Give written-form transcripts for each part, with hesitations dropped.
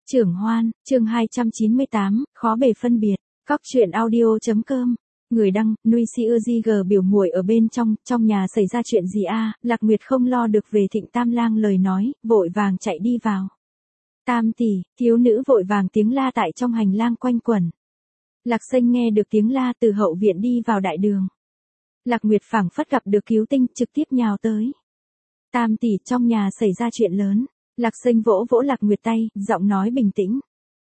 Trưởng Hoan, chương 298, khó bề phân biệt. Cóc truyện audio.com. Người đăng, Nuôi Si Ưa Di G biểu muội ở bên trong nhà xảy ra chuyện gì a? Lạc Nguyệt không lo được về Thịnh Tam Lang lời nói, vội vàng chạy đi vào. Tam tỷ, thiếu nữ vội vàng tiếng la tại trong hành lang quanh quẩn. Lạc Xanh nghe được tiếng la từ hậu viện đi vào đại đường. Lạc Nguyệt phảng phất gặp được cứu tinh, trực tiếp nhào tới. Tam tỷ, trong nhà xảy ra chuyện lớn. Lạc Xanh vỗ vỗ Lạc Nguyệt tay, giọng nói bình tĩnh.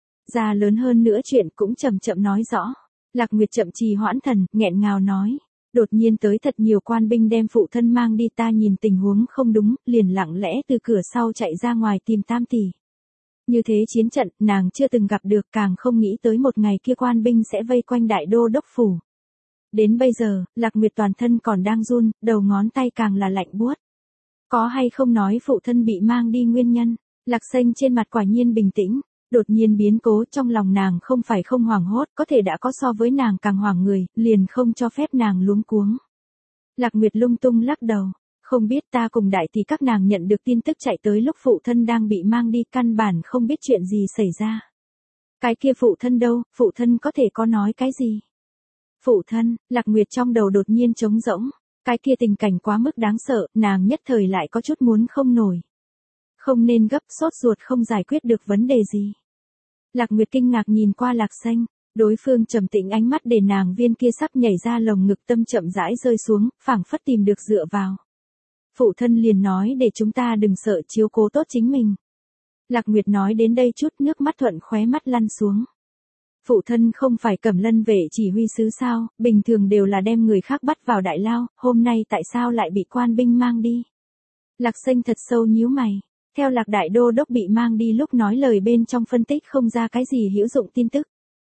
Ra lớn hơn nữa chuyện cũng chậm chậm nói rõ. Lạc Nguyệt chậm trì hoãn thần, nghẹn ngào nói. Đột nhiên tới thật nhiều quan binh đem phụ thân mang đi, ta nhìn tình huống không đúng, liền lặng lẽ từ cửa sau chạy ra ngoài tìm Tam tỷ. Như thế chiến trận, nàng chưa từng gặp được, càng không nghĩ tới một ngày kia quan binh sẽ vây quanh đại đô đốc phủ. Đến bây giờ, Lạc Nguyệt toàn thân còn đang run, đầu ngón tay càng là lạnh buốt. Có hay không nói phụ thân bị mang đi nguyên nhân? Lạc Xanh trên mặt quả nhiên bình tĩnh, đột nhiên biến cố trong lòng nàng không phải không hoảng hốt, có thể đã có so với nàng càng hoảng người, liền không cho phép nàng luống cuống. Lạc Nguyệt lung tung lắc đầu, không biết, ta cùng đại tỷ các nàng nhận được tin tức chạy tới lúc phụ thân đang bị mang đi, căn bản không biết chuyện gì xảy ra. Cái kia phụ thân đâu, phụ thân có thể có nói cái gì? Phụ thân, Lạc Nguyệt trong đầu đột nhiên trống rỗng. Cái kia tình cảnh quá mức đáng sợ, nàng nhất thời lại có chút muốn không nổi. Không nên gấp, sốt ruột không giải quyết được vấn đề gì. Lạc Nguyệt kinh ngạc nhìn qua Lạc Xanh, đối phương trầm tĩnh ánh mắt để nàng viên kia sắp nhảy ra lồng ngực tâm chậm rãi rơi xuống, phảng phất tìm được dựa vào. Phụ thân liền nói để chúng ta đừng sợ, chiếu cố tốt chính mình. Lạc Nguyệt nói đến đây chút nước mắt thuận khóe mắt lăn xuống. Phụ thân không phải Cẩm Lân vệ chỉ huy sứ sao, bình thường đều là đem người khác bắt vào đại lao, hôm nay tại sao lại bị quan binh mang đi? Lạc Xanh thật sâu nhíu mày, theo Lạc đại đô đốc bị mang đi lúc nói lời bên trong phân tích không ra cái gì hữu dụng tin tức.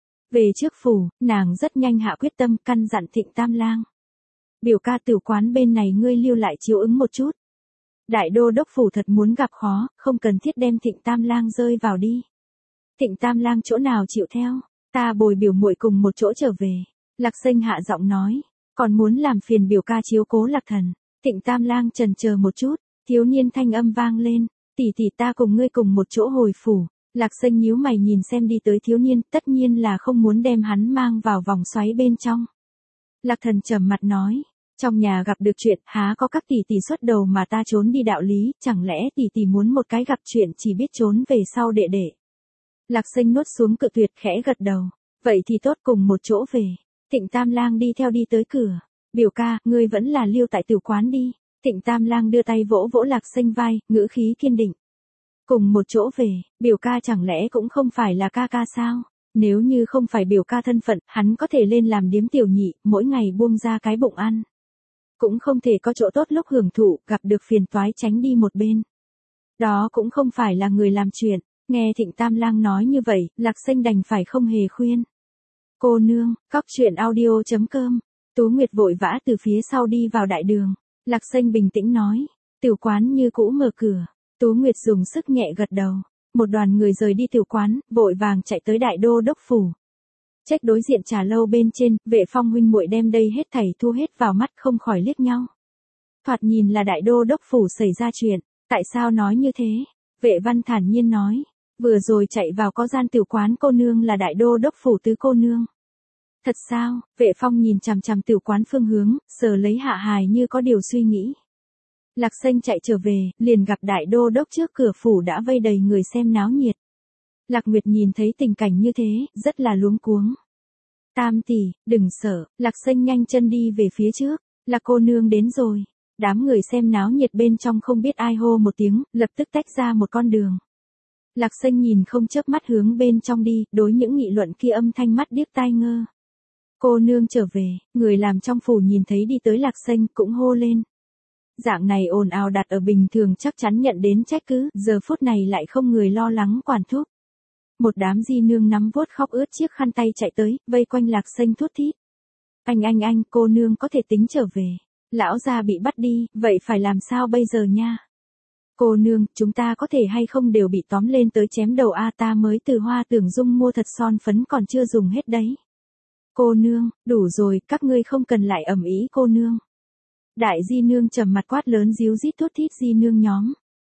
Về trước phủ, nàng rất nhanh hạ quyết tâm, căn dặn Thịnh Tam Lang. Biểu ca, tử quán bên này ngươi lưu lại chiếu ứng một chút. Đại đô đốc phủ thật muốn gặp khó, không cần thiết đem Thịnh Tam Lang rơi vào đi. Thịnh Tam Lang chỗ nào chịu theo? Ta bồi biểu muội cùng một chỗ trở về. Lạc Xanh hạ giọng nói, còn muốn làm phiền biểu ca chiếu cố Lạc thần. Thịnh Tam Lang chần chờ một chút, thiếu niên thanh âm vang lên, tỷ tỷ, ta cùng ngươi cùng một chỗ hồi phủ. Lạc Xanh nhíu mày nhìn xem đi tới thiếu niên, tất nhiên là không muốn đem hắn mang vào vòng xoáy bên trong. Lạc thần trầm mặt nói, trong nhà gặp được chuyện, há có các tỷ tỷ xuất đầu mà ta trốn đi đạo lý, chẳng lẽ tỷ tỷ muốn một cái gặp chuyện chỉ biết trốn về sau đệ đệ. Lạc Xanh nuốt xuống cự tuyệt, khẽ gật đầu. Vậy thì tốt, cùng một chỗ về. Thịnh Tam Lang đi theo đi tới cửa. Biểu ca, ngươi vẫn là lưu tại tiểu quán đi. Thịnh Tam Lang đưa tay vỗ vỗ Lạc Xanh vai, ngữ khí kiên định. Cùng một chỗ về, biểu ca chẳng lẽ cũng không phải là ca ca sao? Nếu như không phải biểu ca thân phận, hắn có thể lên làm điếm tiểu nhị, mỗi ngày buông ra cái bụng ăn. Cũng không thể có chỗ tốt lúc hưởng thụ, gặp được phiền toái tránh đi một bên. Đó cũng không phải là người làm chuyện. Nghe Thịnh Tam Lang nói như vậy, Lạc Xanh đành phải không hề khuyên. Cô nương, cóc truyện audio.com. Tú Nguyệt vội vã từ phía sau đi vào đại đường. Lạc Xanh bình tĩnh nói, tiểu quán như cũ mở cửa. Tú Nguyệt dùng sức nhẹ gật đầu. Một đoàn người rời đi tiểu quán, vội vàng chạy tới đại đô đốc phủ. Trách đối diện trà lâu bên trên, Vệ Phong huynh muội đem đây hết thảy thu hết vào mắt, không khỏi liếc nhau. Thoạt nhìn là đại đô đốc phủ xảy ra chuyện, tại sao nói như thế? Vệ Văn thản nhiên nói. Vừa rồi chạy vào có gian tiểu quán cô nương là đại đô đốc phủ tứ cô nương. Thật sao? Vệ Phong nhìn chằm chằm tiểu quán phương hướng, sờ lấy hạ hài như có điều suy nghĩ. Lạc Xanh chạy trở về, liền gặp đại đô đốc trước cửa phủ đã vây đầy người xem náo nhiệt. Lạc Nguyệt nhìn thấy tình cảnh như thế, rất là luống cuống. Tam tỷ, đừng sợ. Lạc Xanh nhanh chân đi về phía trước. Là cô nương đến rồi. Đám người xem náo nhiệt bên trong không biết ai hô một tiếng, lập tức tách ra một con đường. Lạc Xanh nhìn không chớp mắt hướng bên trong đi, đối những nghị luận kia âm thanh mắt điếc tai ngơ. Cô nương trở về, người làm trong phủ nhìn thấy đi tới Lạc Xanh cũng hô lên. Dạng này ồn ào đặt ở bình thường chắc chắn nhận đến trách cứ, giờ phút này lại không người lo lắng quản thúc. Một đám di nương nắm vuốt khóc ướt chiếc khăn tay chạy tới, vây quanh Lạc Xanh thút thít. Anh, cô nương có thể tính trở về. Lão gia bị bắt đi, vậy phải làm sao bây giờ nha? Cô nương, chúng ta có thể hay không đều bị tóm lên tới chém đầu a, ta mới từ Hoa Tưởng Dung mua thật son phấn còn chưa dùng hết đấy. Cô nương, đủ rồi, các ngươi không cần lại ầm ĩ cô nương. Đại di nương trầm mặt quát lớn díu dít thút thít di nương nhóm.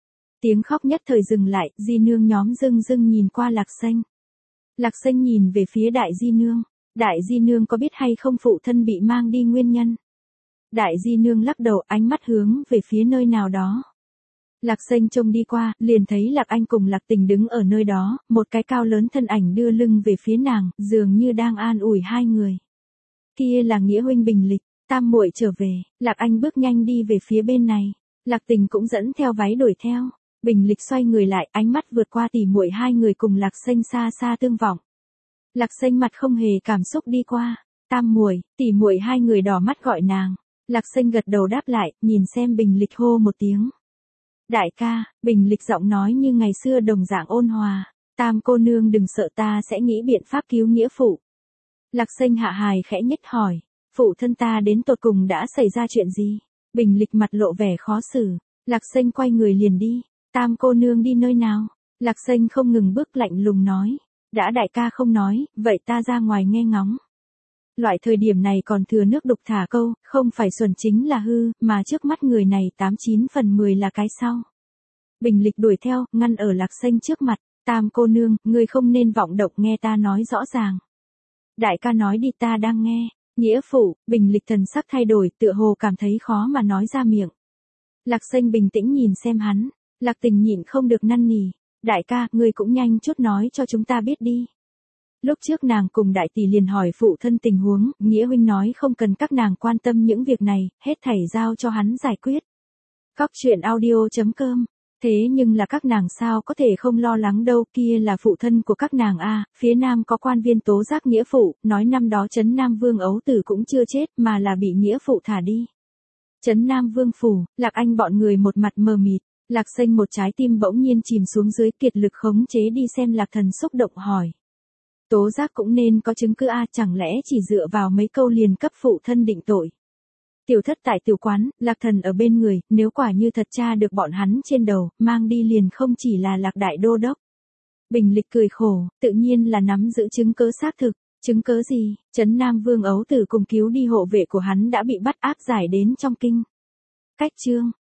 Tiếng khóc nhất thời dừng lại, di nương nhóm dưng dưng nhìn qua Lạc Xanh. Lạc Xanh nhìn về phía đại di nương. Đại di nương có biết hay không phụ thân bị mang đi nguyên nhân? Đại di nương lắc đầu, ánh mắt hướng về phía nơi nào đó. Lạc Xanh trông đi qua, liền thấy Lạc Anh cùng Lạc Tình đứng ở nơi đó, một cái cao lớn thân ảnh đưa lưng về phía nàng, dường như đang an ủi hai người. Kia là Nghĩa huynh Bình Lịch, tam muội trở về. Lạc Anh bước nhanh đi về phía bên này. Lạc Tình cũng dẫn theo váy đuổi theo. Bình Lịch xoay người lại, ánh mắt vượt qua tỉ muội hai người cùng Lạc Xanh xa xa tương vọng. Lạc Xanh mặt không hề cảm xúc đi qua. Tam muội, tỉ muội hai người đỏ mắt gọi nàng. Lạc Xanh gật đầu đáp lại, nhìn xem Bình Lịch hô một tiếng. Đại ca. Bình Lịch giọng nói như ngày xưa đồng dạng ôn hòa. Tam cô nương đừng sợ, ta sẽ nghĩ biện pháp cứu nghĩa phụ. Lạc Xanh hạ hài khẽ nhếch hỏi. Phụ thân ta đến tột cùng đã xảy ra chuyện gì? Bình Lịch mặt lộ vẻ khó xử. Lạc Xanh quay người liền đi. Tam cô nương đi nơi nào? Lạc Xanh không ngừng bước lạnh lùng nói. Đã đại ca không nói, vậy ta ra ngoài nghe ngóng. Loại thời điểm này còn thừa nước đục thả câu, không phải xuẩn chính là hư, mà trước mắt người này 89 phần 10 là cái sau. Bình Lịch đuổi theo, ngăn ở Lạc Xanh trước mặt. Tam cô nương, ngươi không nên vọng động, nghe ta nói rõ ràng. Đại ca nói đi, ta đang nghe. Nghĩa phụ. Bình Lịch thần sắc thay đổi, tựa hồ cảm thấy khó mà nói ra miệng. Lạc Xanh bình tĩnh nhìn xem hắn. Lạc Tình nhịn không được năn nỉ. Đại ca, ngươi cũng nhanh chút nói cho chúng ta biết đi. Lúc trước nàng cùng đại tỷ liền hỏi phụ thân tình huống, Nghĩa huynh nói không cần các nàng quan tâm những việc này, hết thảy giao cho hắn giải quyết. Cóc truyện audio.com. Thế nhưng là các nàng sao có thể không lo lắng đâu, kia là phụ thân của các nàng a. Phía nam có quan viên tố giác nghĩa phụ, nói năm đó Trấn Nam Vương Ấu Tử cũng chưa chết mà là bị nghĩa phụ thả đi. Trấn Nam Vương phủ. Lạc Anh bọn người một mặt mờ mịt. Lạc Xanh một trái tim bỗng nhiên chìm xuống dưới, kiệt lực khống chế đi xem Lạc Thần xúc động hỏi. Tố giác cũng nên có chứng cứ a, chẳng lẽ chỉ dựa vào mấy câu liền cấp phụ thân định tội. Tiểu thất tại tiểu quán, Lạc Thần ở bên người, nếu quả như thật tra được bọn hắn trên đầu, mang đi liền không chỉ là Lạc đại đô đốc. Bình Lịch cười khổ, tự nhiên là nắm giữ chứng cứ xác thực. Chứng cứ gì? Trấn Nam Vương Ấu Tử cùng cứu đi hộ vệ của hắn đã bị bắt áp giải đến trong kinh. Cách chương.